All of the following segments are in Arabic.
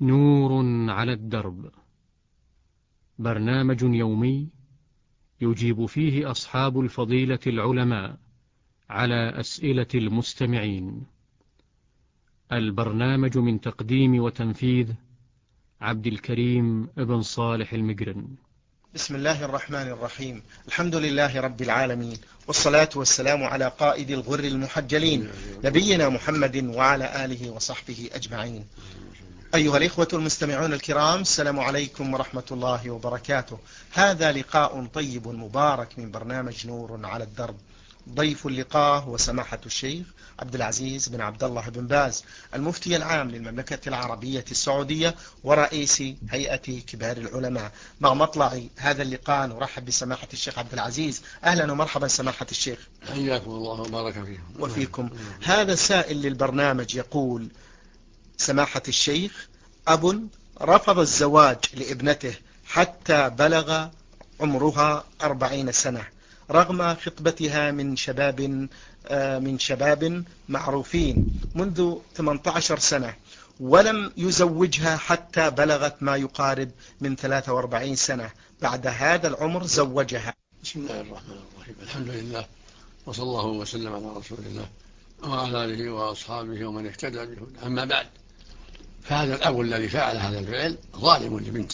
نور على الدرب، برنامج يومي يجيب فيه أصحاب الفضيلة العلماء على أسئلة المستمعين. البرنامج من تقديم وتنفيذ عبد الكريم بن صالح المقرن. بسم الله الرحمن الرحيم. الحمد لله رب العالمين، والصلاة والسلام على قائد الغر المحجلين نبينا محمد وعلى آله وصحبه أجمعين. أيها الإخوة المستمعون الكرام، السلام عليكم ورحمة الله وبركاته. هذا لقاء طيب مبارك من برنامج نور على الدرب. ضيف اللقاء هو سماحة الشيخ عبد العزيز بن عبد الله بن باز، المفتي العام للمملكة العربية السعودية ورئيس هيئة كبار العلماء. مع مطلع هذا اللقاء نرحب بسماحة الشيخ عبد العزيز. أهلا ومرحبا سماحة الشيخ. حياكم الله وبارك فيكم وفيكم. هذا السائل للبرنامج يقول: سماحة الشيخ، أب رفض الزواج لابنته حتى بلغ عمرها 40 سنة رغم خطبتها من شباب معروفين منذ 18 سنة، ولم يزوجها حتى بلغت ما يقارب من 43 سنة. بعد هذا العمر زوجها. بسم الله الرحمن الرحيم. الحمد لله، وصلى الله وسلم على رسول الله وعلى آله وأصحابه ومن اهتدى به. أما بعد، فهذا الأب الذي فعل هذا الفعل ظالم لبنته،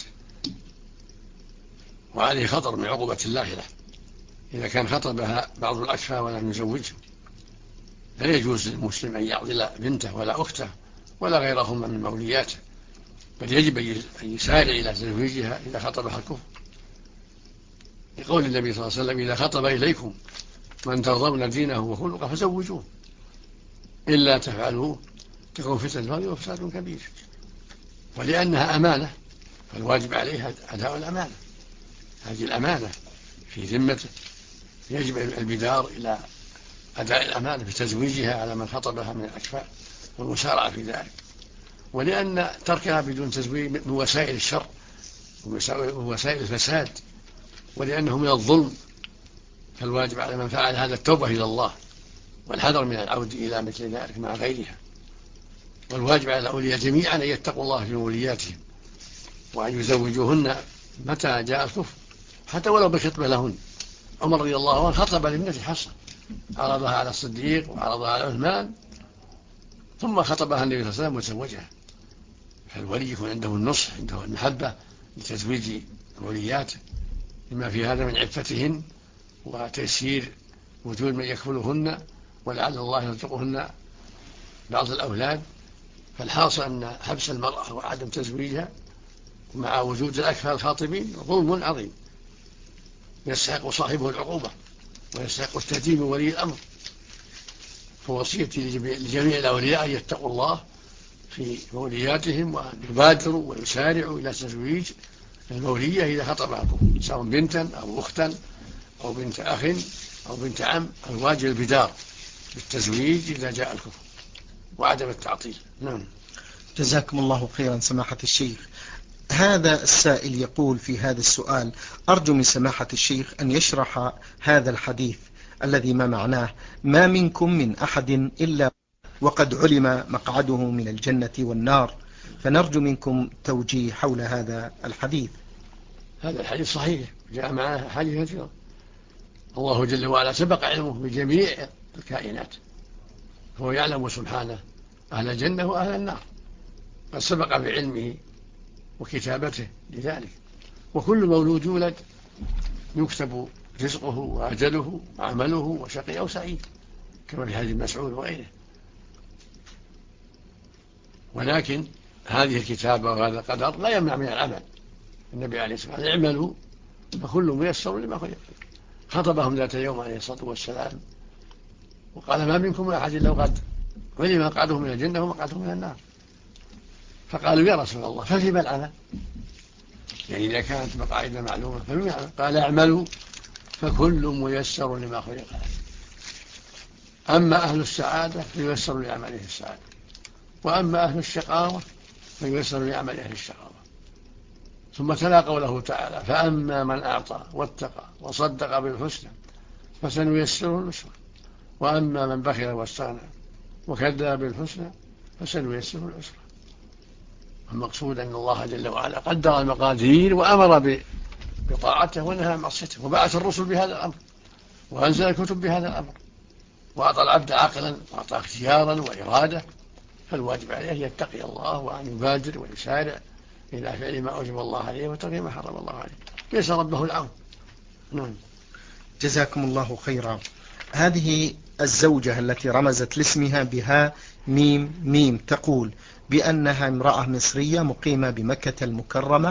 وعليه خطر من عقوبة الله له إذا كان خطبها بعض الأكفاء ولم يزوجها. لا يجوز للمسلم أن يعضل بنته ولا أخته ولا غيرهما من مولياته، بل يجب أن يسارع إلى تزويجها إذا خطبها الكفر، لقول النبي صلى الله عليه وسلم: إذا خطب إليكم من ترضون دينه وخلقه فزوجوه، إلا تفعلوه تكون فتنة وفساد كبير. ولأنها أمانة فالواجب عليها أداء الأمانة. هذه الأمانة في ذمته، يجب البدار إلى أداء الأمانة في تزويجها على من خطبها من الأكفاء والمسارعة في ذلك. ولأن تركها بدون تزويج من وسائل الشر ووسائل الفساد، ولأنه من الظلم، فالواجب على من فعل هذا التوبة إلى الله والحذر من العود إلى مثل ذلك مع غيرها. والواجب على الأولياء جميعا أن يتقوا الله في ولياتهم، وأن يزوجوهن متى جاء الكفر حتى ولو بخطبة لهن. عمر رضي الله عنه خطب لابنته حفصة، عرضها على الصديق وعرضها على عثمان، ثم خطبها النبي صلى الله عليه وسلم وزوجها. فالولي يكون عنده النصح، عنده المحبة لتزويج الوليات لما في هذا من عفتهن وتيسير وجود من يكفلهن، ولعل الله يرزقهن بعض الأولاد. فالحاصل أن حبس المرأة وعدم تزويجها مع وجود الأكفاء الخاطبين ظلم عظيم يستحق صاحبه العقوبة ويستحق التهديد من ولي الأمر. فوصيتي لجميع الأولياء أن يتقوا الله في مولياتهم، وأن يبادروا ويسارعوا إلى تزويج المولية إذا خطبها، سواء بنتا أو أختا أو بنت أخ أو بنت عم. الواجب البدار بالتزويج إذا جاء الكفر وعدم التعطيل. نعم. جزاكم الله خيرا سماحة الشيخ. هذا السائل يقول في هذا السؤال: أرجو من سماحة الشيخ أن يشرح هذا الحديث الذي ما معناه: ما منكم من أحد إلا وقد علم مقعده من الجنة والنار. فنرجو منكم توجيه حول هذا الحديث. هذا الحديث صحيح، جاء معه حديث كثيرة. الله جل وعلا سبق علمه بجميع الكائنات، هو يعلم سبحانه أهل الجنة وأهل النار، قد سبق بعلمه وكتابته لذلك. وكل مولود يولد يكتب رزقه وأجله وعمله وشقي أو سعيد، كما في حديث مسعود وغيره. ولكن هذه الكتابة وهذا القدر لا يمنع من العمل. النبي عليه الصلاة والسلام: اعملوا فكل ميسر لما خلق. خطبهم ذات يوم عليه الصلاة والسلام وقال: ما منكم من أحد إلا وقد علم مقعده من الجنة ومقعده من النار. فقالوا: يا رسول الله ففيما العمل؟ يعني إذا كانت مقاعد معلومة ففيما العمل؟ قال: اعملوا فكل ميسر لما خلق له. أما أهل السعادة فييسر لعمله السعادة، وأما أهل الشقاوة فييسر لعمل أهل الشقاوة. ثم تلا قوله تعالى: فأما من أعطى واتقى وصدق بالحسنى فسنيسره اليسرى، وأما من بخل واستغنى وكذب بالحسنى فسنيسره العسرى. المقصود أن الله جل وعلا قدر المقادير وأمر بطاعته ونهى عن معصيته، وبعث الرسل بهذا الأمر، وأنزل الكتب بهذا الأمر، وأعطى العبد عقلا وأعطى اختيارا وإرادة، فالواجب عليه أن يتقي الله وأن يبادر ويسارع إلى فعل ما أوجب الله عليه وترك ما حرم الله عليه، ليس ربه العون. نعم. جزاكم الله خيرا. هذه الزوجة التي رمزت لاسمها بها ميم ميم تقول بأنها امرأة مصرية مقيمة بمكة المكرمة،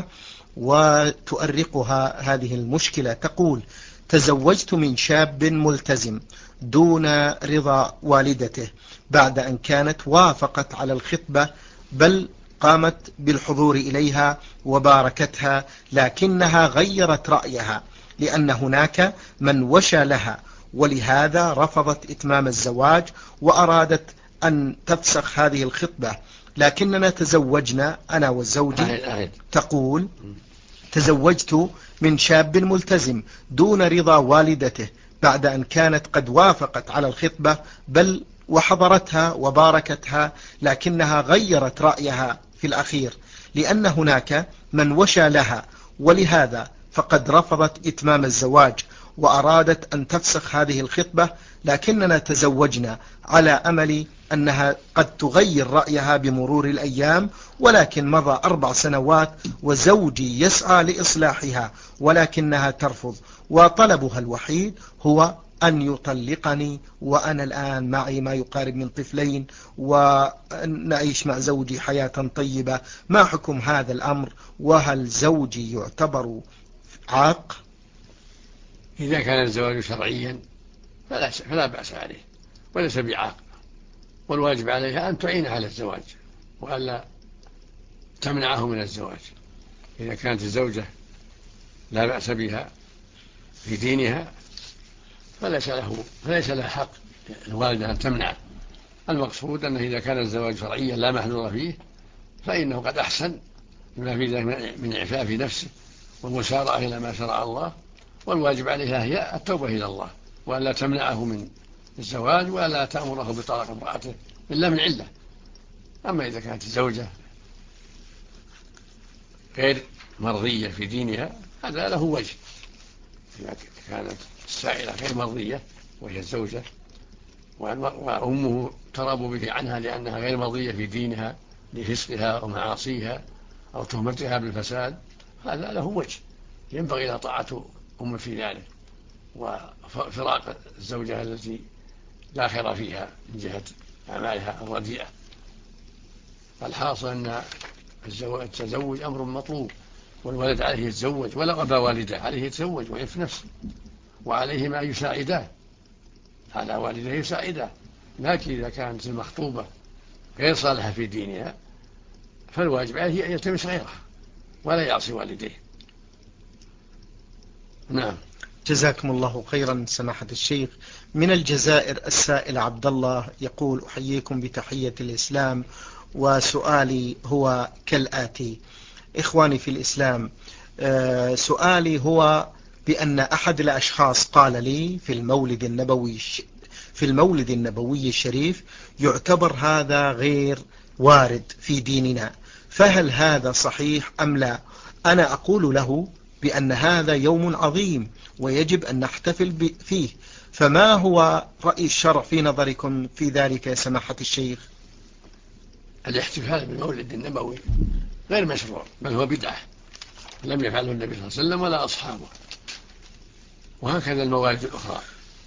وتؤرقها هذه المشكلة. تقول: تزوجت من شاب ملتزم دون رضا والدته بعد أن كانت وافقت على الخطبة، بل قامت بالحضور إليها وباركتها، لكنها غيرت رأيها لأن هناك من وشى لها، ولهذا رفضت إتمام الزواج وأرادت أن تفسخ هذه الخطبة. لكننا تزوجنا أنا وزوجي. تقول: تزوجت من شاب ملتزم دون رضا والدته بعد أن كانت قد وافقت على الخطبة، بل وحضرتها وباركتها، لكنها غيرت رأيها في الأخير لأن هناك من وشى لها، ولهذا فقد رفضت إتمام الزواج وأرادت أن تفسخ هذه الخطبة. لكننا تزوجنا على أمل أنها قد تغير رأيها بمرور الأيام، ولكن مضى 4 سنوات وزوجي يسعى لإصلاحها ولكنها ترفض، وطلبها الوحيد هو أن يطلقني، وأنا الآن معي ما يقارب من طفلين ونعيش مع زوجي حياة طيبة. ما حكم هذا الأمر؟ وهل زوجي يعتبر عاق؟ إذا كان الزواج شرعيا فلا بأس عليه وليس بعاق، والواجب عليها أن تعين على الزواج وألا تمنعه من الزواج. إذا كانت الزوجة لا بأس بها في دينها فليس لها حق الوالدة أن تمنع. المقصود أنه إذا كان الزواج شرعيا لا محذور فيه فإنه قد أحسن بما في ذلك من إعفاف نفسه والمسارعة إلى ما شرع الله، والواجب عليها هي التوبة إلى الله وألا تمنعه من الزواج وألا تأمره بطلاق امرأته إلا من علة. أما إذا كانت الزوجة غير مرضية في دينها هذا له وجه. إذا كانت السائلة غير مرضية وهي الزوجة وأمه تراب به عنها لأنها غير مرضية في دينها لفسقها أو معاصيها أو تهمتها بالفساد، هذا له وجه ينبغي لها طاعة أم في ذلك وفراق الزوجة التي لا خير فيها من جهة أعمالها الرديئة. الحاصل أن التزوج أمر مطلوب، والولد عليه يتزوج ولا أبا والده عليه يتزوج ويعف نفسه، وعليه ما يساعده، على والده يساعده. لكن إذا كانت المخطوبة غير صالحة في دينها فالواجب عليه أن يلتمس غيرها ولا يعصي والديه. نعم. جزاكم الله خيرا سماحة الشيخ. من الجزائر السائل عبد الله يقول: أحييكم بتحية الإسلام، وسؤالي هو كالآتي: إخواني في الإسلام، سؤالي هو بأن أحد الأشخاص قال لي في المولد النبوي الشريف يعتبر هذا غير وارد في ديننا، فهل هذا صحيح أم لا؟ أنا أقول له بأن هذا يوم عظيم ويجب أن نحتفل فيه، فما هو رأي الشرع في نظركم في ذلك يا سماحة الشيخ؟ الاحتفال بالمولد النبوي غير مشروع، بل هو بدعة لم يفعله النبي صلى الله عليه وسلم ولا أصحابه. وهكذا الموالد الأخرى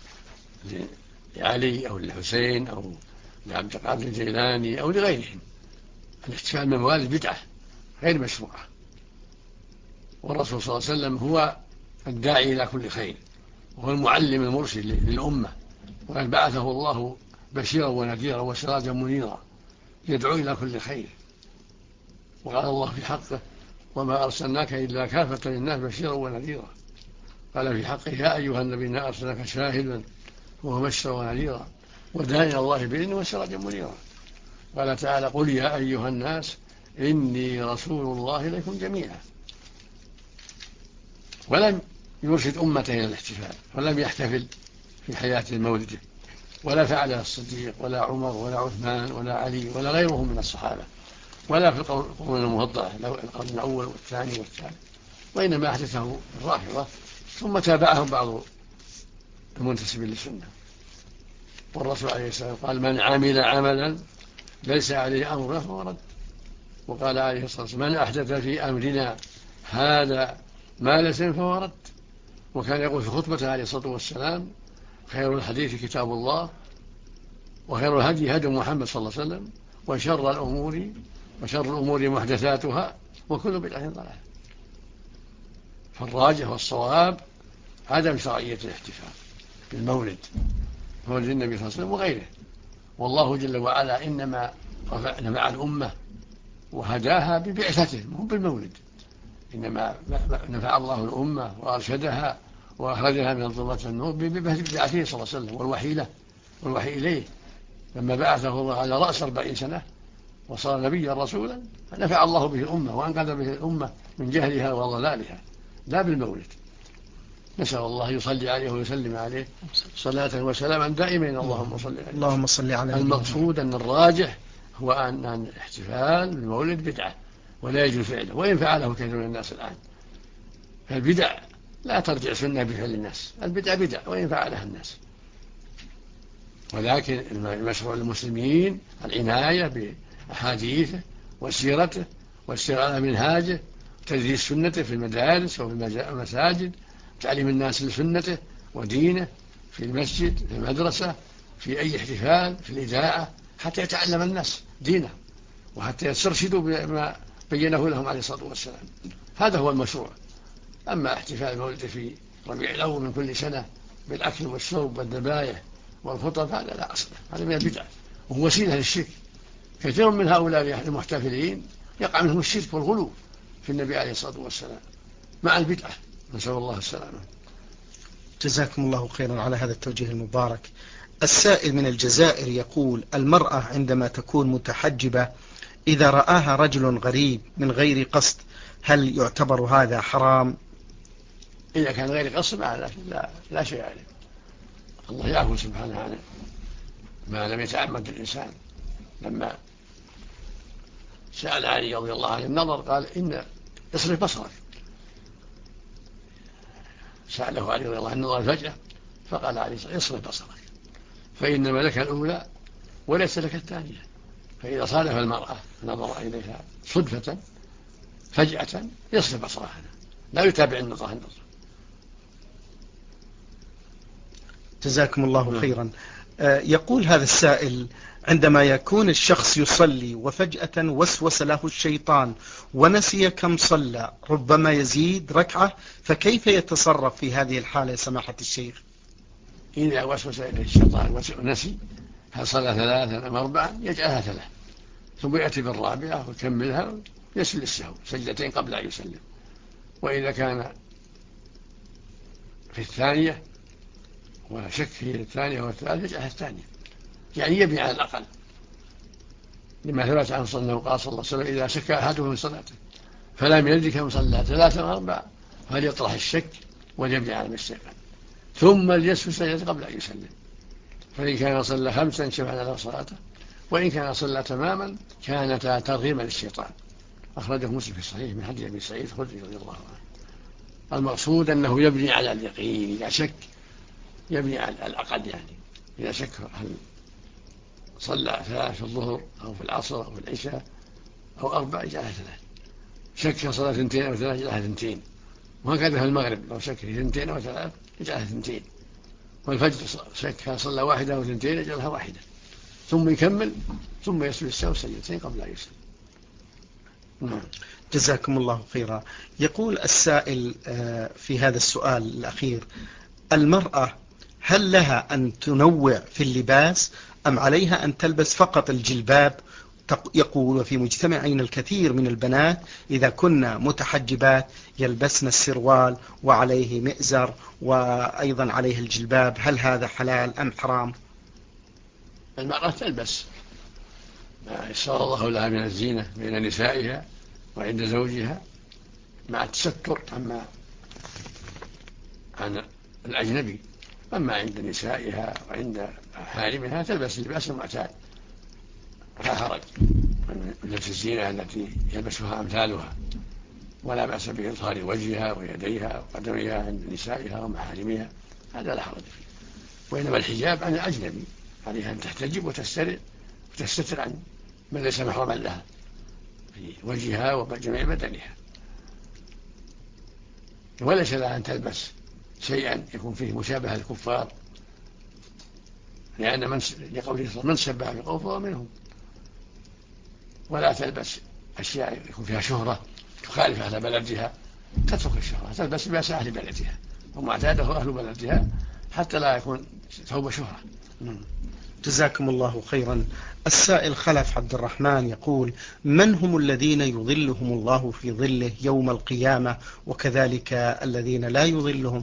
لعلي أو للحسين أو لعبد القادر الجيلاني أو لغيرهم، الاحتفال بالموالد بدعة غير مشروعة. والرسول صلى الله عليه وسلم هو الداعي إلى كل خير وهو المعلم المرشد للأمة، وقد بعثه الله بشيرا ونذيرا وسراجا منيرا يدعو إلى كل خير. وقال الله في حقه: وما أرسلناك إلا كافة للناس بشيرا ونذيرا. قال في حقه: يا أيها النبي إنا أرسلناك شاهدا ومبشرا ونذيرا وداعيا إلى الله بإذنه وسراجا منيرا. قال تعالى: قل يا أيها الناس إني رسول الله إليكم جميعا. ولم يرشد أمته إلى الاحتفال، ولم يحتفل في حياة مولده، ولا فعل الصديق ولا عمر ولا عثمان ولا علي ولا غيرهم من الصحابة، ولا في القرون المفضلة القرن الأول والثاني والثالث، وإنما أحدثه الرافضة ثم تابعهم بعض المنتسبين للسنة. والرسول عليه السلام قال: من عمل عملا ليس عليه أمرنا فهو رد. وقال عليه الصلاة والسلام: من أحدث في أمرنا هذا ما ليس فهو رد. وكان يقول في خطبته عليه الصلاة والسلام: خير الحديث كتاب الله، وخير الهدي هدي محمد صلى الله عليه وسلم، وشر الأمور محدثاتها، وكل بدعة ضلالة. فالراجح والصواب عدم شرعية الاحتفال بالمولد، مولد النبي صلى الله عليه وسلم وغيره. والله جل وعلا إنما نفع الأمة وهداها ببعثته مو بالمولد، إنما نفع الله الأمة وأرشدها وأخرجها من ظلمات النور ببعثته صلى الله عليه وسلم والوحي إليه. لما بعثه الله على رأس 40 سنة وصار نبيا رسولا نفع الله به الأمة وأنقذ به الأمة من جهلها وضلالها، لا بالمولد. نسأل الله يصلي عليه ويسلم عليه صلاة وسلاما دائمين. اللهم صل عليه. المقصود أن الراجح هو أن الاحتفال بالمولد بدعة ولا يجوز فعله، وإن فعله كثير من الناس الآن. فالبدع لا ترجع سنة بفعل الناس، البدع بدع وإن فعلها الناس. ولكن المشروع للمسلمين العناية بأحاديثه وسيرته والسير على منهاجه، تدريس سنته في المدارس وفي المساجد، تعليم الناس لسنته ودينه في المسجد، في المدرسة، في أي احتفال، في الإذاعة، حتى يتعلم الناس دينه وحتى يسترشدوا بما بينه لهم عليه الصلاة والسلام. هذا هو المشروع. أما احتفال المولد في ربيع الأول من كل سنة بالأكل والشرب والذبائح والخطب هذا لا أصل، هذا من البدع وهو وسيلة للشرك. كثير من هؤلاء المحتفلين يقع منهم الشرك والغلو في النبي عليه الصلاة والسلام مع البدعة، نسأل الله السلامة. جزاكم الله خيرا على هذا التوجيه المبارك. السائل من الجزائر يقول: المرأة عندما تكون متحجبة إذا رآها رجل غريب من غير قصد هل يعتبر هذا حرام؟ إذا كان غير قصد لا شيء عليه، الله يعفو سبحانه عنه ما لم يتعمد الإنسان. لما سأل علي رضي الله عنه النظر قال: إن اصرف بصرك. سأله علي رضي الله عنه النظر فجأة فقال علي: اصرف بصرك فإنما لك الأولى وليس لك الثانية. فإذا صادف المرأة نظر إليها صدفة فجأة يصرف بصرها، لا يتابع النظر. جزاكم الله خيرا. يقول هذا السائل: عندما يكون الشخص يصلي وفجأة وسوس له الشيطان ونسي كم صلى، ربما يزيد ركعة، فكيف يتصرف في هذه الحالة سماحة الشيخ؟ إذا وسوس إليه الشيطان ونسي هل صلى 3 أم 4 يجعلها 3 ثم يأتي بالرابعة ويكملها يسجد السهو سجدتين قبل أن يسلم. وإذا كان في الثانية وشك في الثانية والثالثة يجعلها الثانية، يعني يبني على الأقل، لما ثبت عنه صلى الله عليه وسلم: إذا شك أحدهم من صلاته فلم يدرك كم صلى 3 أو 4 فليطرح الشك وليبني على ما استيقن ثم ليسجد سجدة قبل أن يسلم. فإن كان صلى 5 انشفع له صلاته، وإن كان صلى تماما كانتا ترغيما للشيطان. أخرجه مسلم في الصحيح من حديث أبي سعيد الخدري رضي الله عنه. المقصود أنه يبني على اليقين، إذا شك يبني على الأقل، يعني إذا شك هل صلى 3 في الظهر أو في العصر أو في العشاء أو 4 يجعلها 3، شك صلاة 2 أو 3 يجعلها 2، وهكذا في المغرب لو شك في 2 أو 3 يجعلها 2، والفجر شك صلى 1 أو 2 يجعلها 1، ثم يكمل ثم يسجد السهو سجدتين قبل أن يسلم. جزاكم الله خيرا. يقول السائل في هذا السؤال الأخير: المرأة هل لها أن تنوع في اللباس أم عليها أن تلبس فقط الجلباب؟ يقول: وفي مجتمعين الكثير من البنات إذا كنا متحجبات يلبسن السروال وعليه مئزر وأيضا عليه الجلباب، هل هذا حلال أم حرام؟ المرأة تلبس ما يسر الله لها من الزينة بين نسائها وعند زوجها مع التستر عن الأجنبي. أما عند نسائها وعند حارمها تلبس اللباس المعتاد لا حرج. من لبس الزينة التي يلبسها أمثالها، ولا بأس بإظهار وجهها ويديها وقدميها عند نسائها ومحارمها، هذا لا حرج فيه. وإنما الحجاب عن الأجنبي، عليها أن تحتجب وتستتر عن من ليس محرما لها في وجهها وجميع بدنها، وليس لها أن تلبس شيئا يكون فيه مشابهة للكفار، لأن من شبه بقوم فهو منهم. ولا تلبس أشياء يكون فيها شهرة تخالف أهل بلدها، تترك الشهرة، تلبس لباس أهل بلدها وما اعتاده أهل بلدها حتى لا يكون ثوب شهرة. جزاكم الله خيرا. السائل خلف عبد الرحمن يقول: من هم الذين يظلهم الله في ظله يوم القيامة، وكذلك الذين لا يظلهم؟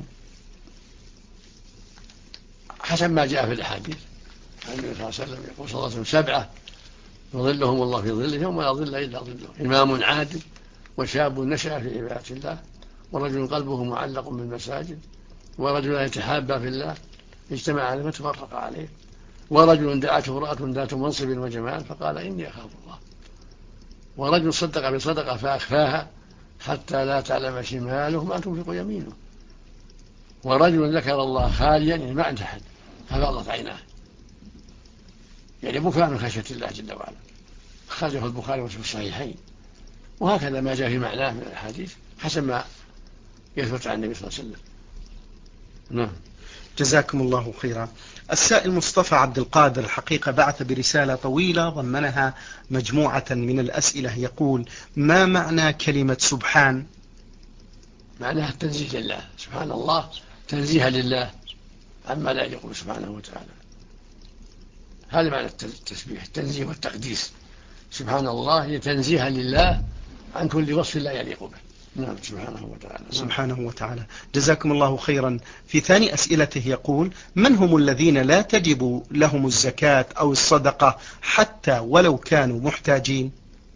حسب ما جاء في الأحاديث عن النبي صلى الله عليه وسلم يقول صلى الله عليه وسلم: 7 يظلهم الله في ظله يوم لا ظل إلا ظله: إمام عادل، وشاب نشأ في عبادة الله، ورجل قلبه معلق بالمساجد، ورجل يتحابى في الله اجتمع عليه وتفرق عليه، ورجل دعته امرأة ذات منصب وجمال فقال إني أخاف الله، ورجل صدق بصدقة فأخفاها حتى لا تعلم شماله ما تنفق يمينه، ورجل ذكر الله خاليا يعني ما عنده أحد ففاضت عيناه، يعني بكاء من خشية الله جل وعلا. خرجه البخاري في الصحيحين. وهكذا ما جاء في معناه من الحديث حسب ما يثبت عن النبي صلى الله عليه وسلم. نعم. جزاكم الله خيرا. السائل مصطفى عبد القادر الحقيقة بعث برسالة طويلة ضمنها مجموعة من الأسئلة، يقول: ما معنى كلمة سبحان؟ معناها التنزيه لله، سبحان الله تنزيها لله عما لا يليق سبحانه وتعالى. هذا معنى التسبيح، التنزيه والتقديس. سبحان الله تنزيها لله عن كل وصف لا يليق به. نعم سبحانه وتعالى. سبحانه وتعالى. جزاكم الله خيرا. في ثاني أسئلته يقول: من هم الذين لا تجب لهم الزكاة أو الصدقة حتى ولو كانوا محتاجين؟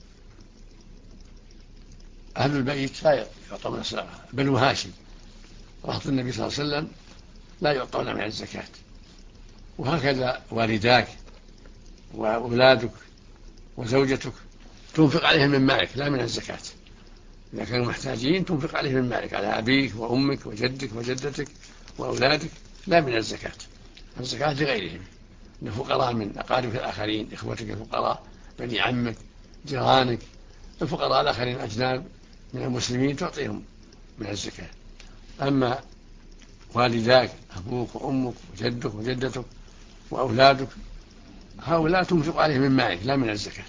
أهل البيت لا يعطون الصدقة، بنو هاشم رهط النبي صلى الله عليه وسلم لا يعطون من الزكاة، وهكذا والداك وأولادك وزوجتك تنفق عليهم من مالك لا من الزكاة. إذا كانوا محتاجين تنفق عليهم من مالك، على أبيك وأمك وجدك وجدتك وأولادك، لا من الزكاة. الزكاة لغيرهم، الفقراء من أقاربك الآخرين، إخوتك الفقراء، بني عمك، جيرانك، الفقراء الآخرين أجناب من المسلمين تعطيهم من الزكاة. أما والداك أبوك وأمك وجدك وجدتك وأولادك هؤلاء تنفق عليهم من مالك لا من الزكاة.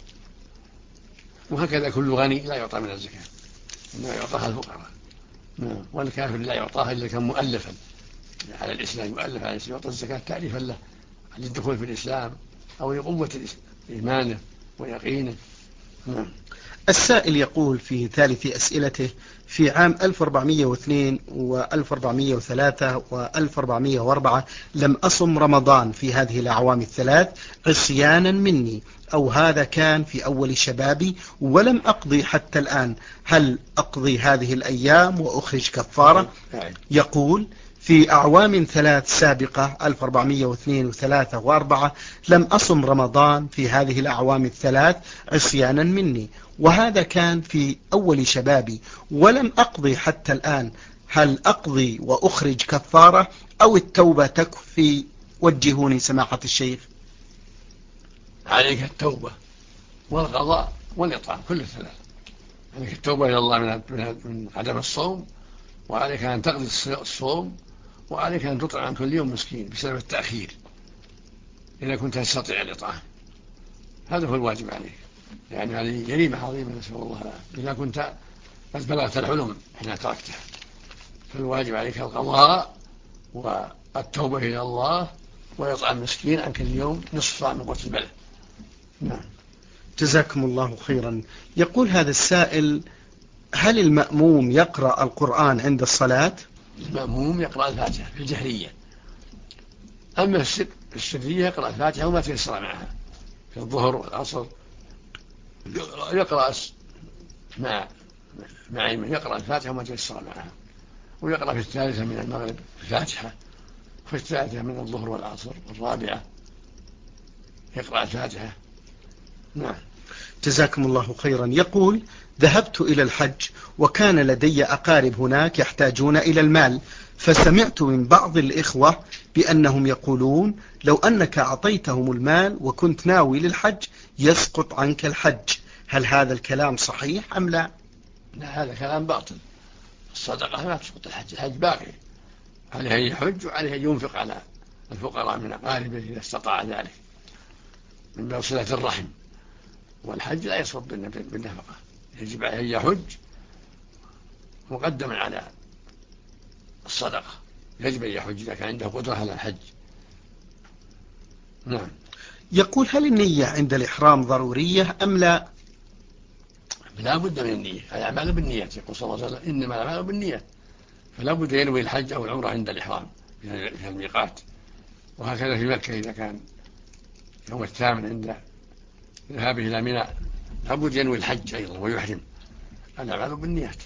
وهكذا كل غني لا يعطى من الزكاة، إنما يعطاها الفقراء. والكافر لا يعطاها إلا كان مؤلفا على الإسلام، مؤلف على الإسلام يعطى الزكاة تعريفا له للدخول في الإسلام أو لقوة إيمانه ويقينه. السائل يقول في ثالث أسئلته: في عام 1402 و1403 و1404 لم أصم رمضان في هذه الأعوام الثلاث عصيانا مني، أو هذا كان في أول شبابي ولم أقضي حتى الآن، هل أقضي هذه الأيام وأخرج كفارة؟ يقول: في أعوام 3 سابقة 1402 و3 و4 لم أصم رمضان في هذه الأعوام الثلاث عصيانا مني، وهذا كان في أول شبابي ولم أقضي حتى الآن، هل أقضي وأخرج كفارة أو التوبة تكفي؟ وجهوني سماحة الشيخ. عليك التوبة والقضاء والإطعام كل الثلاث. عليك التوبة إلى الله من عدم الصوم، وعليك أن تقضي الصوم، وعليك أن تطعم كل يوم مسكين بسبب التأخير إذا كنت تستطيع الإطعام. هذا هو الواجب عليك، يعني هذه جريمة عظيمة نسأل الله العافية. إذا كنت قد بلغت الحلم حين تركتها فالواجب عليك القضاء والتوبة إلى الله ويطعم مسكين عن كل يوم نصف صاع من قوت البلد. نعم. جزاكم الله خيرا. يقول هذا السائل: هل المأموم يقرأ القرآن عند الصلاة؟ المأموم يقرأ الفاتحة في الجهرية، أما في السرية يقرأ الفاتحة وما تيسر معها في الظهر والعصر، يقرأ مع يقرأ الفاتحة وما تيسر معها، ويقرأ في الثالثة من المغرب الفاتحة، وفي الثالثة من الظهر والعصر والرابعة يقرأ الفاتحة. نعم. جزاكم الله خيرا. يقول: ذهبت إلى الحج وكان لدي أقارب هناك يحتاجون إلى المال، فسمعت من بعض الإخوة بأنهم يقولون لو أنك أعطيتهم المال وكنت ناوي للحج يسقط عنك الحج، هل هذا الكلام صحيح أم لا؟ لا، هذا كلام باطل. الصدقة ما تسقط الحج، الحج باقي، عليه أن يحج وعليه أن ينفق على الفقراء من أقاربه إذا استطاع ذلك من باب صلة الرحم، والحج لا يسقط بالنفقة، يجب عليه أن يحج مقدما على الصدقة، يجب أن يحج إذا كان عنده قدرة على الحج. نعم. يقول: هل النية عند الإحرام ضرورية أم لا؟ لا بد من النية، الأعمال بالنيات، يقول صلى الله عليه وسلم: إنما الأعمال بالنيات، فلا بد ينوي الحج أو العمرة عند الإحرام في الميقات، وهكذا في مكة إذا كان يوم الثامن عند ذهابه إلى منى لا بد ينوي الحج أيضا ويحرم، الأعمال بالنيات.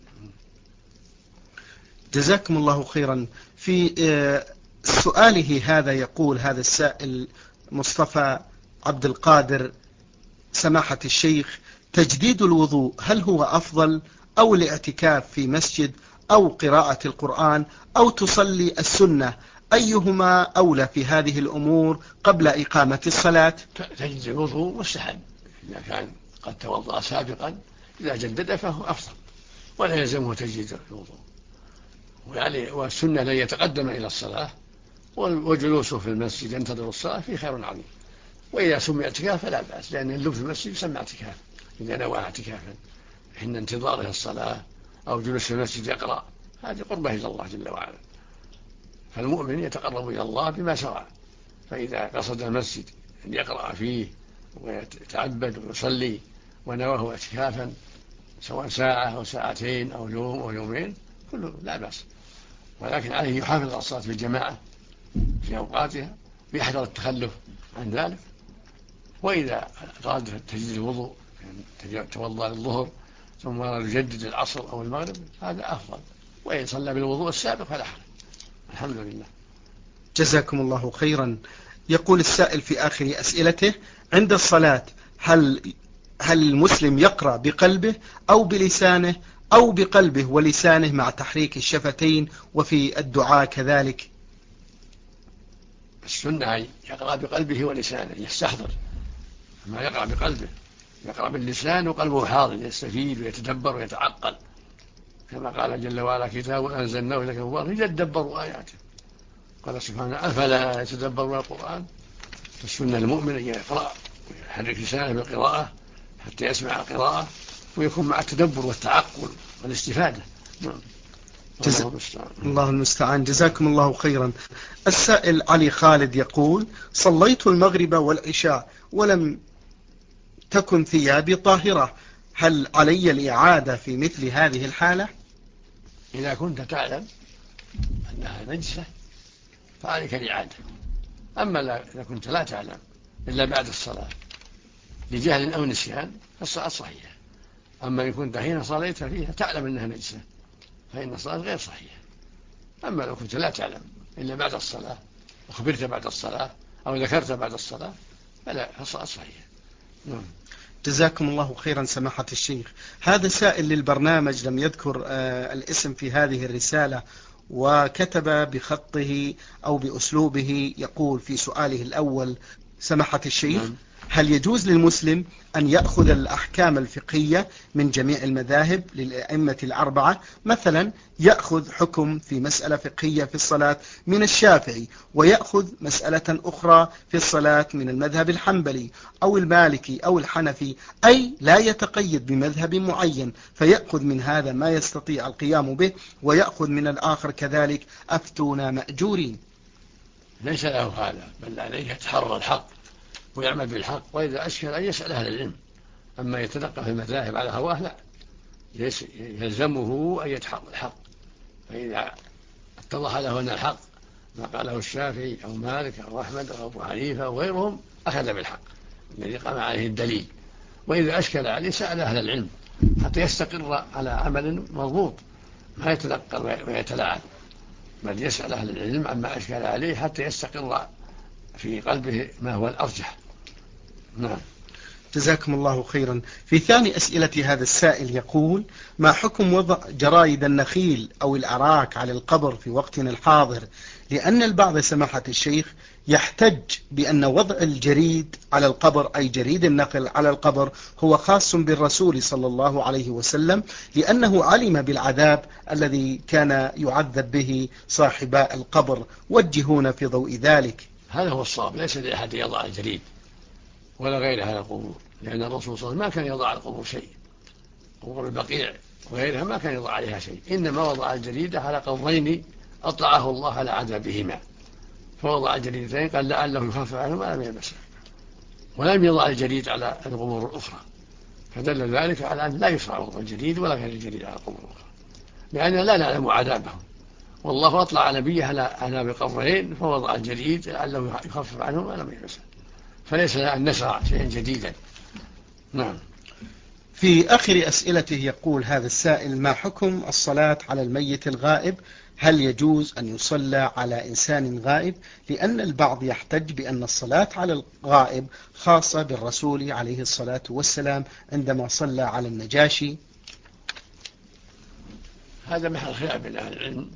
جزاكم الله خيرا. في سؤاله هذا يقول هذا السائل مصطفى عبد القادر: سماحة الشيخ، تجديد الوضوء هل هو أفضل أو الاعتكاف في مسجد أو قراءة القرآن أو تصلي السنة، أيهما أولى في هذه الأمور قبل إقامة الصلاة؟ تجديد الوضوء مستحب إذا كان قد توضأ سابقا، إذا جدد فهو أفضل ولا يلزمه تجديد الوضوء، والسنة لن يتقدم إلى الصلاة، وجلوسه في المسجد ينتظر الصلاة فيه خير عظيم. وإذا سمي اعتكاف فلا بأس، لأن اللبث في المسجد يسمى اعتكاف إذا نوى اعتكافا حين انتظاره الصلاة أو جلوس في المسجد يقرأ، هذه قربة إلى الله جل وعلا. فالمؤمن يتقرب إلى الله بما شرع، فإذا قصد المسجد أن يقرأ فيه ويتعبد ويصلي ونواه اعتكافا سواء ساعة أو ساعتين أو يوم أو يومين كله لا بأس، ولكن عليه يحافظ على الصلاة في الجماعة في أوقاتها ويحذر التخلف عن ذلك. وإذا أراد تجديد الوضوء توضأ للظهر ثم يجدد العصر أو المغرب هذا أفضل، وإن صلى بالوضوء السابق فلا حرج. الحمد لله. جزاكم الله خيرا. يقول السائل في آخر أسئلته: عند الصلاة هل المسلم يقرأ بقلبه أو بلسانه أو بقلبه ولسانه مع تحريك الشفتين وفي الدعاء كذلك؟ السنة يقرأ بقلبه ولسانه، يستحضر ما يقرأ بقلبه، يقرأ باللسان وقلبه حاضر يستفيد ويتدبر ويتعقل، كما قال جل وعلا: كتاب أنزلناه إليك مبارك ليدبروا آياته. قال سبحانه: أفلا يتدبرون القرآن؟ فالسنة المؤمن أن يقرأ ويحرك لسانه بالقراءة حتى يسمع القراءة ويكون مع التدبر والتعقل والاستفادة. الله المستعان. جزاكم الله خيرا. السائل علي خالد يقول: صليت المغرب والعشاء ولم تكن ثيابي طاهرة، هل علي الإعادة في مثل هذه الحالة؟ إذا كنت تعلم أنها نجسة فعليك الإعادة، أما إذا كنت لا تعلم إلا بعد الصلاة لجهل أو نسيان فالصلاة صحيحة. أما إن كنت حين صليت فيها تعلم أنها نجسة فإن الصلاة غير صحيحة. أما لو كنت لا تعلم إلا بعد الصلاة وخبرت بعد الصلاة أو ذكرت بعد الصلاة فالصلاة صحيحة. جزاكم الله خيرا سماحة الشيخ. هذا سائل للبرنامج لم يذكر الاسم في هذه الرسالة، وكتب بخطه أو بأسلوبه، يقول في سؤاله الأول: سماحة الشيخ، هل يجوز للمسلم أن يأخذ الأحكام الفقهية من جميع المذاهب للأئمة الأربعة؟ مثلا يأخذ حكم في مسألة فقهية في الصلاة من الشافعي، ويأخذ مسألة أخرى في الصلاة من المذهب الحنبلي أو المالكي أو الحنفي، أي لا يتقيد بمذهب معين، فيأخذ من هذا ما يستطيع القيام به ويأخذ من الآخر كذلك؟ أفتونا مأجورين. ليس له هذا، بل عليه يتحرى الحق ويعمل بالحق، وإذا أشكل أن يسأل أهل العلم. أما يتنقى في المذاهب على هواه لا، يلزمه أن يتحرى الحق، فإذا اتضح له أن الحق ما قاله الشافعي أو مالك أو أحمد أو أبو حنيفة أو غيرهم أخذ بالحق الذي قام عليه الدليل. وإذا أشكل عليه سأل أهل العلم حتى يستقر على عمل مضبوط، ما يتنقل ويتلاعب، بل يسأل أهل العلم عما أشكل عليه حتى يستقر في قلبه ما هو الأرجح. نعم. جزاكم الله خيرا. في ثاني أسئلة هذا السائل يقول: ما حكم وضع جرائد النخيل أو الأراك على القبر في وقتنا الحاضر؟ لأن البعض سماحة الشيخ يحتج بأن وضع الجريد على القبر، أي جريد النخل على القبر، هو خاص بالرسول صلى الله عليه وسلم، لأنه علم بالعذاب الذي كان يعذب به صاحباء القبر. وجهونا في ضوء ذلك. هذا هو الصواب، ليس لأحد يضع الجريد ولا غيرها على القبور، لأن الرسول صلى الله عليه وسلم ما كان يضع على القبور شيء. قبور البقيع وغيرها ما كان يضع عليها شيء، إنما وضع الجريدة على قبرين أطلعه الله على عذابهما، فوضع الجريدتين قال لعله يخفف عنهم ولم يلبسه، ولم يضع الجريد على القبور الأخرى، فدل ذلك على أن لا يشرع وضع الجريد ولا غير الجريد على القبور الأخرى، لأننا لا نعلم عذابهم، والله أطلع نبيه على عذاب القبرين فوضع الجريد لعله يخفف عنهم ولم يلبسه، فليس أن نشرع شيئا جديدا. نعم. في آخر أسئلته يقول هذا السائل: ما حكم الصلاة على الميت الغائب؟ هل يجوز أن يصلى على إنسان غائب؟ لأن البعض يحتج بأن الصلاة على الغائب خاصة بالرسول عليه الصلاة والسلام عندما صلى على النجاشي. هذا محل خلاف بين أهل العلم،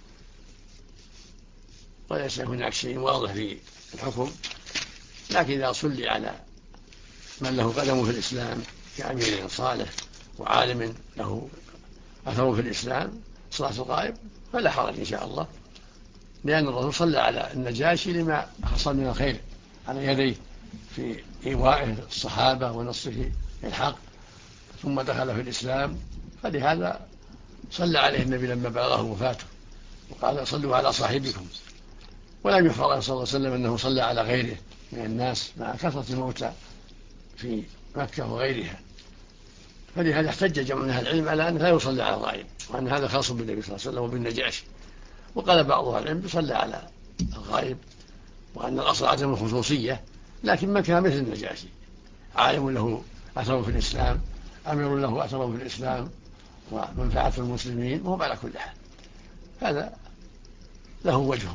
وليس هناك شيء واضح في الحكم، لكن إذا صلي على من له قدم في الإسلام كأمير صالح وعالم له أثر في الإسلام صلاة الغائب فلا حرج إن شاء الله، لأن الرسول صلى على النجاشي لما حصل من الخير على يديه في إيوائه الصحابة ونصره الحق، ثم دخل في الإسلام، فلهذا صلى عليه النبي لما بلغه وفاته وقال صلوا على صاحبكم. ولم يخبر صلى الله عليه وسلم أنه صلى على غيره من الناس مع كثرة الموتى في مكة وغيرها، فلهذا احتج جمع من أهل العلم على أنه لا يصلى على الغائب، وأن هذا خاص بالنبي صلى الله عليه وسلم وبالنجاشي. وقال بعض أهل العلم يصلى على الغائب، وأن الأصل عدم الخصوصية، لكن من كان مثل النجاشي عالم له أثر في الإسلام، أمير له أثر في الإسلام ومنفعة المسلمين، وهو على كل حال هذا له وجهه،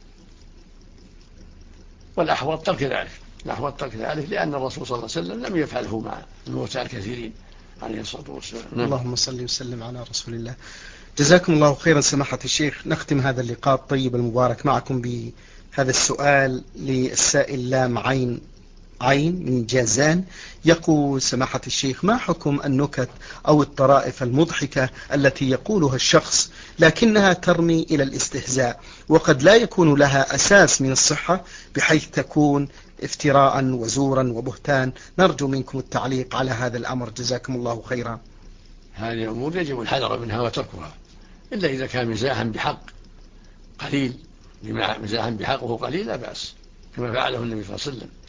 والأحوط ترك ذلك، لأن الرسول صلى الله عليه وسلم لم يفعله مع الموتى الكثيرين عليه الصلاة والسلام. اللهم صل وسلم على رسول الله. جزاكم الله خيرا سماحة الشيخ. نختم هذا اللقاء الطيب المبارك معكم بهذا السؤال للسائل لام عين من جازان. يقول سماحة الشيخ: ما حكم النكت أو الطرائف المضحكة التي يقولها الشخص لكنها ترمي إلى الاستهزاء، وقد لا يكون لها أساس من الصحة، بحيث تكون افتراء وزورا وبهتان؟ نرجو منكم التعليق على هذا الأمر جزاكم الله خيرا. هذه الأمور يجب الحذر منها وتركها، إلا إذا كان مزاحا بحق قليل، مزاحا بحق وهو قليل لا بأس، كما فعله النبي صلى الله عليه وسلم،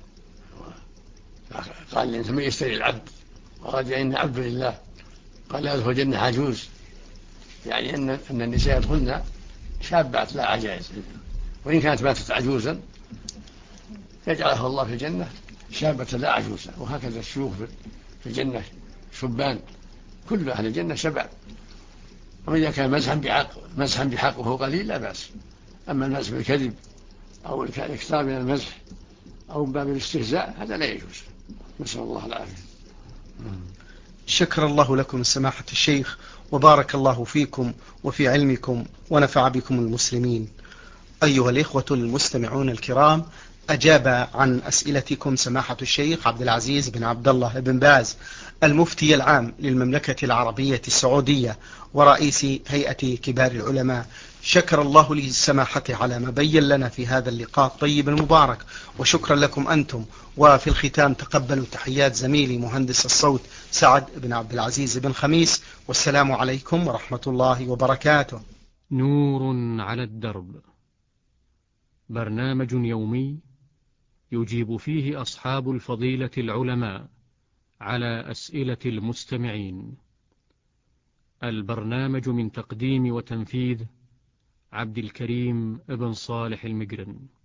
قال الإنسان من يشتري العبد وقال إن عبد لله، قال لا يدخل الجنة عجوز، يعني أن النساء يدخلن شابات لا عجائز، وإن كانت ماتت عجوزا يجعلها الله في الجنة شابة لا عجوزا، وهكذا الشيوخ في الجنة شبان، كل أهل الجنة شباب. وإذا كان مزحا بحق وهو قليل لا بأس، أما المزح بالكذب أو الإكثار من المزح أو باب الاستهزاء هذا لا يجوز، نسأل الله العافية. شكر الله لكم سماحة الشيخ، وبارك الله فيكم وفي علمكم ونفع بكم المسلمين. أيها الإخوة المستمعون الكرام، أجاب عن أسئلتكم سماحة الشيخ عبد العزيز بن عبد الله بن باز، المفتي العام للمملكة العربية السعودية ورئيس هيئة كبار العلماء. شكر الله لسماحته على ما بين لنا في هذا اللقاء الطيب المبارك، وشكرا لكم أنتم. وفي الختام تقبلوا تحيات زميلي مهندس الصوت سعد بن عبد العزيز بن خميس، والسلام عليكم ورحمة الله وبركاته. نور على الدرب، برنامج يومي يجيب فيه أصحاب الفضيلة العلماء على أسئلة المستمعين. البرنامج من تقديم وتنفيذ عبد الكريم ابن صالح المقرن.